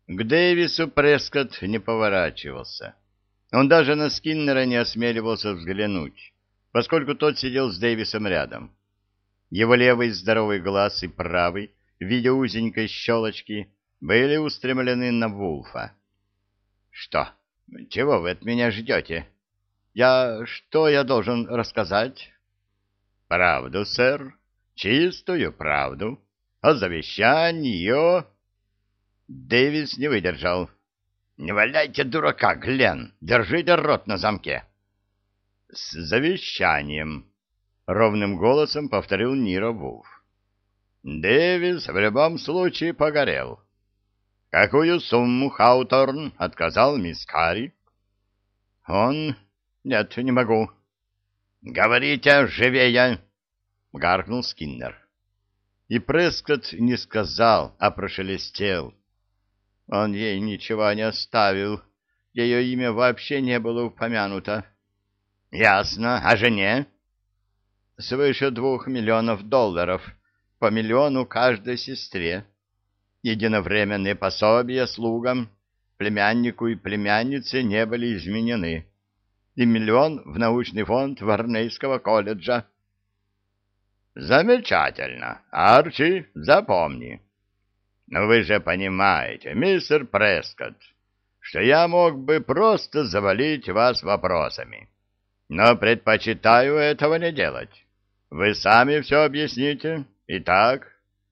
К Дэвису Прескотт не поворачивался. Он даже на Скиннера не осмеливался взглянуть, поскольку тот сидел с Дэвисом рядом. Его левый здоровый глаз и правый, в виде узенькой щелочки, были устремлены на Вулфа. — Что? Чего вы от меня ждете? Что я должен рассказать? — Правду, сэр. Чистую правду. О завещании, Дэвис не выдержал. — Не валяйте дурака, Гленн! Держите рот на замке! — С завещанием! — ровным голосом повторил Ниро Вулф. Дэвис в любом случае погорел. Какую сумму Хауторн отказал мисс Карри? — Он... Нет, не могу. — Говорите живее! — гаркнул Скиннер. И Прескотт не сказал, а прошелестел. Он ей ничего не оставил. Ее имя вообще не было упомянуто. — Ясно. А жене? — Свыше $2 миллионов, по миллиону каждой сестре. Единовременные пособия слугам, племяннику и племяннице не были изменены. И 1 миллион в научный фонд Варнейского колледжа. — Замечательно. Арчи, запомни. Но вы же понимаете, мистер Прескотт, что я мог бы просто завалить вас вопросами. Но предпочитаю этого не делать. Вы сами все объясните. Итак...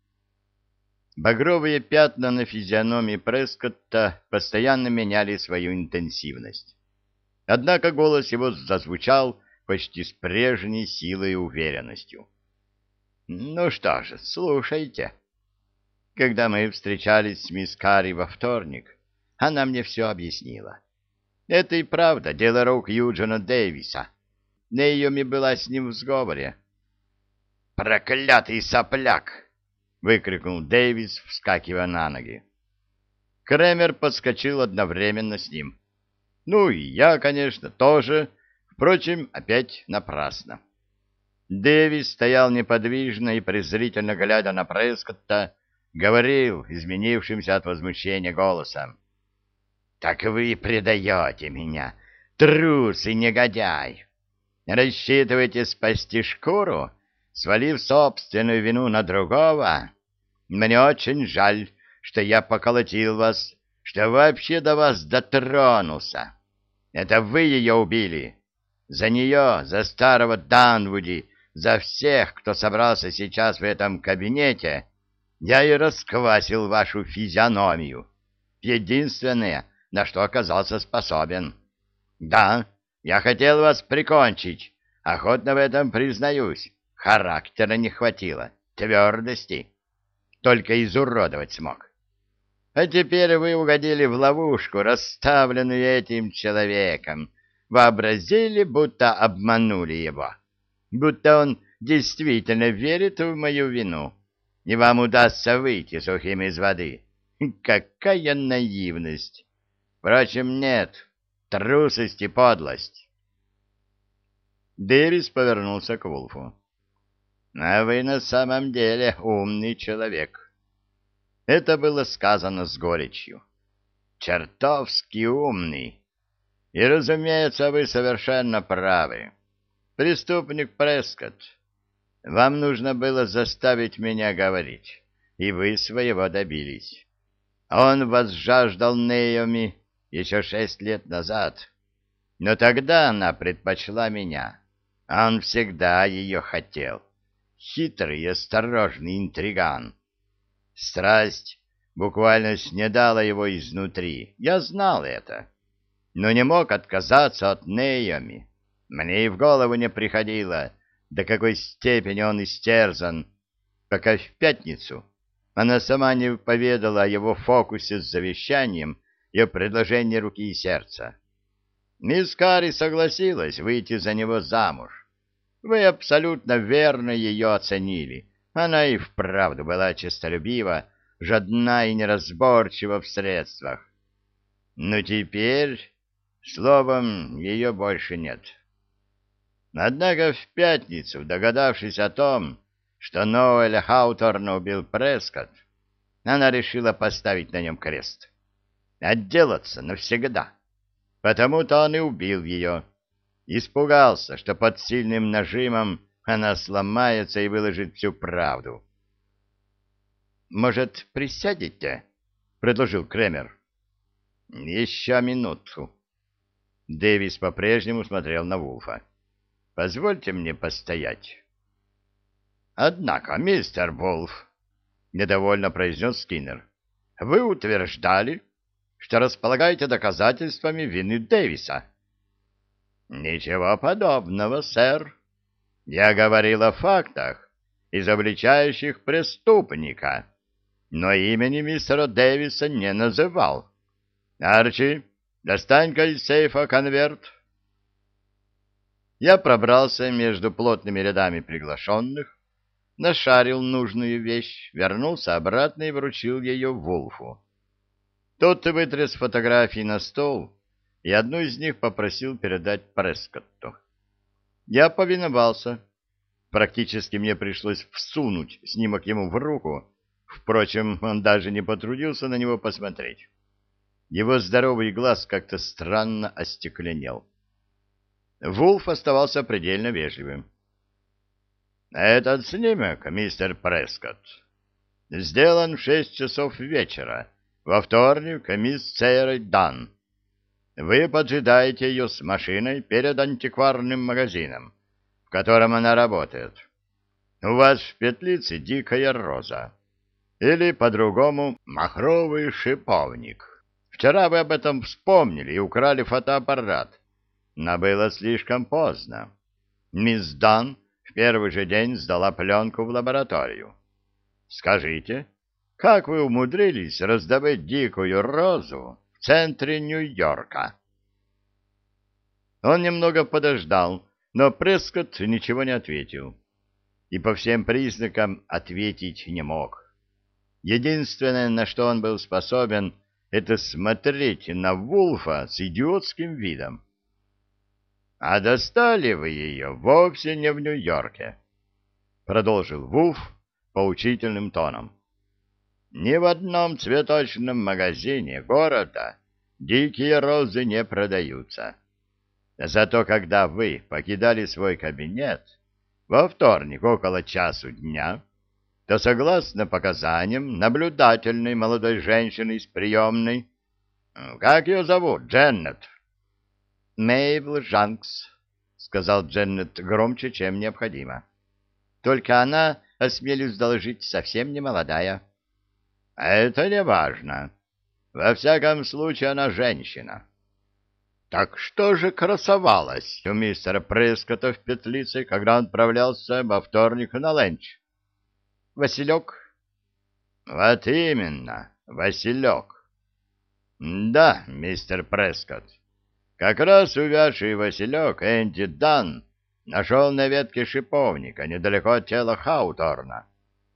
Багровые пятна на физиономии Прескотта постоянно меняли свою интенсивность. Однако голос его зазвучал почти с прежней силой и уверенностью. Ну что же, слушайте. Когда мы встречались с мисс Карри во вторник, она мне все объяснила. Это и правда дело рук Юджина Дэвиса. Нейоми была с ним в сговоре. «Проклятый сопляк!» — выкрикнул Дэвис, вскакивая на ноги. Кремер подскочил одновременно с ним. Ну и я, конечно, тоже, впрочем, опять напрасно. Дэвис стоял неподвижно и, презрительно глядя на Прескотта, говорил изменившимся от возмущения голосом. — Так вы предаете меня, трус и негодяй! Рассчитываете спасти шкуру, свалив собственную вину на другого? Мне очень жаль, что я поколотил вас, что вообще до вас дотронулся. Это вы ее убили. За нее, за старого Данвуди, за всех, кто собрался сейчас в этом кабинете, я и расквасил вашу физиономию. Единственное, на что оказался способен. Да, я хотел вас прикончить, охотно в этом признаюсь. Характера не хватило, твердости. Только изуродовать смог. А теперь вы угодили в ловушку, расставленную этим человеком. Вообразили, будто обманули его. Будто он действительно верит в мою вину. И вам удастся выйти сухим из воды. Какая наивность! Впрочем, нет. Трусость и подлость. Дэвис повернулся к Вулфу. — А вы на самом деле умный человек. Это было сказано с горечью. Чертовски умный. И, разумеется, вы совершенно правы. Преступник Прескотт, вам нужно было заставить меня говорить, и вы своего добились. Он возжаждал Нейоми еще 6 лет назад, но тогда она предпочла меня, а он всегда ее хотел. Хитрый и осторожный интриган. Страсть буквально снедала его изнутри. Я знал это, но не мог отказаться от Нейоми. Мне и в голову не приходило, до какой степени он истерзан, пока в пятницу она сама не поведала о его фокусе с завещанием и о предложении руки и сердца. Мисс Карри согласилась выйти за него замуж. Вы абсолютно верно ее оценили. Она и вправду была честолюбива, жадна и неразборчива в средствах. Но теперь, словом, ее больше нет. Однако в пятницу, догадавшись о том, что Ноэля Хауторна убил Прескотт, она решила поставить на нем крест. отделаться навсегда. Потому-то он и убил ее. Испугался, что под сильным нажимом она сломается и выложит всю правду. «Может, присядете?» — предложил Кремер. «Еще минуту». Дэвис по-прежнему смотрел на Вулфа. «Позвольте мне постоять». «Однако, мистер Вулф», — недовольно произнес Скиннер, — «вы утверждали, что располагаете доказательствами вины Дэвиса». «Ничего подобного, сэр. Я говорил о фактах, изобличающих преступника, но имени мистера Дэвиса не называл. Арчи, достань-ка из сейфа конверт». Я пробрался между плотными рядами приглашенных, нашарил нужную вещь, вернулся обратно и вручил ее Вулфу. Тот вытряс фотографии на стол и одну из них попросил передать Прескотту. Я повиновался. Практически мне пришлось всунуть снимок ему в руку. Впрочем, он даже не потрудился на него посмотреть. Его здоровый глаз как-то странно остекленел. Вулф оставался предельно вежливым. «Этот снимок, мистер Прескотт, сделан в 6 часов вечера, во вторник, мисс Церой Дан. Вы поджидаете ее с машиной перед антикварным магазином, в котором она работает. У вас в петлице дикая роза, или, по-другому, махровый шиповник. Вчера вы об этом вспомнили и украли фотоаппарат, но было слишком поздно. Мисс Дан в первый же день сдала пленку в лабораторию. Скажите, как вы умудрились раздобыть дикую розу в центре Нью-Йорка?» Он немного подождал, но Прескотт ничего не ответил. И по всем признакам ответить не мог. Единственное, на что он был способен, это смотреть на Вулфа с идиотским видом. «А достали вы ее вовсе не в Нью-Йорке», — продолжил Вулф поучительным тоном. «Ни в одном цветочном магазине города дикие розы не продаются. Зато когда вы покидали свой кабинет во вторник около часу дня, то, согласно показаниям наблюдательной молодой женщины из приемной, как ее зовут, Дженнет?» «Мейбл Жанкс», — сказал Дженнет громче, чем необходимо. «Только она, осмелюсь доложить, совсем не молодая». «Это не важно. Во всяком случае, она женщина». «Так что же красовалось у мистера Прескотта в петлице, когда он отправлялся во вторник на ленч?» «Василек». «Вот именно, Василек». «Да, мистер Прескотт. Как раз увядший василек Энди Дан нашел на ветке шиповника недалеко от тела Хауторна.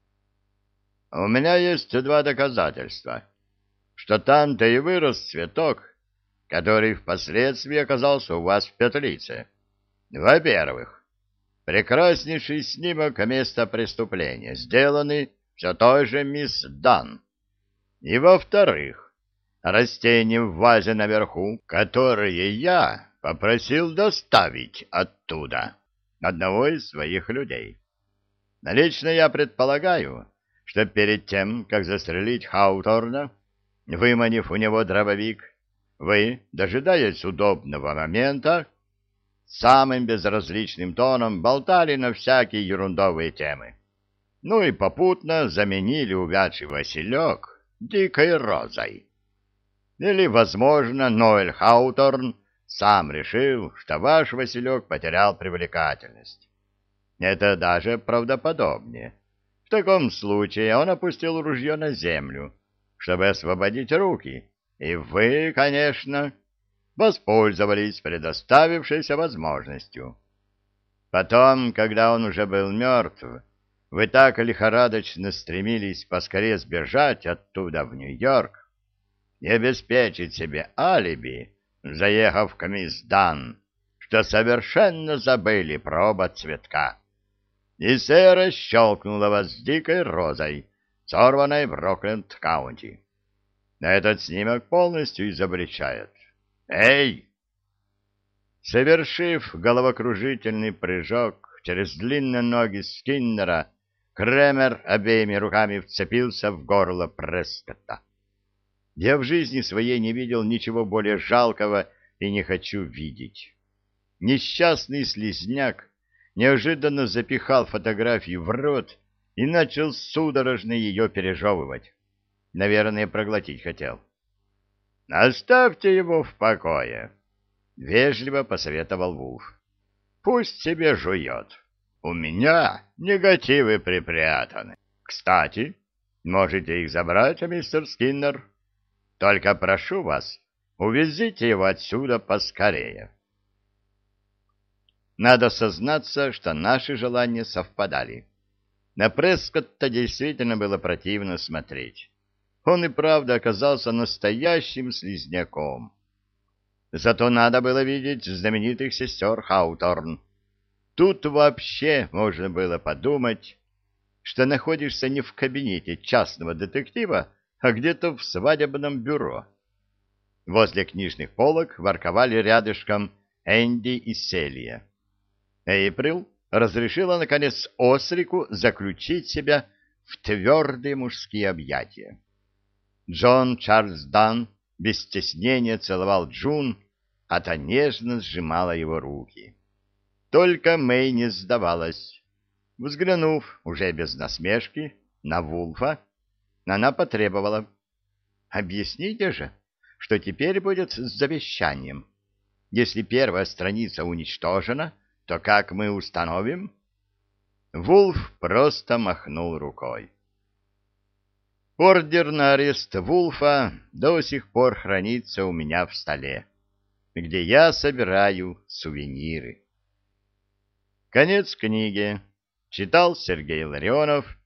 У меня есть 2 доказательства, что там-то и вырос цветок, который впоследствии оказался у вас в петлице. Во-первых, прекраснейший снимок места преступления, сделанный все той же мисс Дан. И во-вторых, растения в вазе наверху, которые я попросил доставить оттуда одного из своих людей. Лично я предполагаю, что перед тем, как застрелить Хауторна, выманив у него дробовик, вы, дожидаясь удобного момента, самым безразличным тоном болтали на всякие ерундовые темы. Ну и попутно заменили увядший василек дикой розой. Или, возможно, Ноэль Хауторн сам решил, что ваш василек потерял привлекательность. Это даже правдоподобнее. В таком случае он опустил ружье на землю, чтобы освободить руки, и вы, конечно, воспользовались предоставившейся возможностью. Потом, когда он уже был мертв, вы так лихорадочно стремились поскорее сбежать оттуда в Нью-Йорк и обеспечить себе алиби, заехав к мисс Дан, что совершенно забыли про оба цветка. И Сэра щелкнула вас дикой розой, сорванной в Рокленд-каунти. Этот снимок полностью изобличает. Эй! Совершив головокружительный прыжок через длинные ноги Скиннера, Кремер обеими руками вцепился в горло Прескотта. Я в жизни своей не видел ничего более жалкого и не хочу видеть. Несчастный слизняк неожиданно запихал фотографию в рот и начал судорожно ее пережевывать. Наверное, проглотить хотел. «Оставьте его в покое», — вежливо посоветовал Вулф. «Пусть себе жует. У меня негативы припрятаны. Кстати, можете их забрать, мистер Скиннер. Только прошу вас, увезите его отсюда поскорее». Надо сознаться, что наши желания совпадали. На Прескотта действительно было противно смотреть. Он и правда оказался настоящим слизняком. Зато надо было видеть знаменитых сестер Хауторн. Тут вообще можно было подумать, что находишься не в кабинете частного детектива, а где-то в свадебном бюро. Возле книжных полок ворковали рядышком Энди и Селия. Эйприл разрешила, наконец, Осрику заключить себя в твердые мужские объятия. Джон Чарльз Дан без стеснения целовал Джун, а та нежно сжимала его руки. Только Мэй не сдавалась. Взглянув, уже без насмешки, на Вулфа, она потребовала: «Объясните же, что теперь будет с завещанием? Если первая страница уничтожена, то как мы установим?» Вулф просто махнул рукой. Ордер на арест Вулфа до сих пор хранится у меня в столе, где я собираю сувениры. Конец книги. Читал Сергей Ларионов.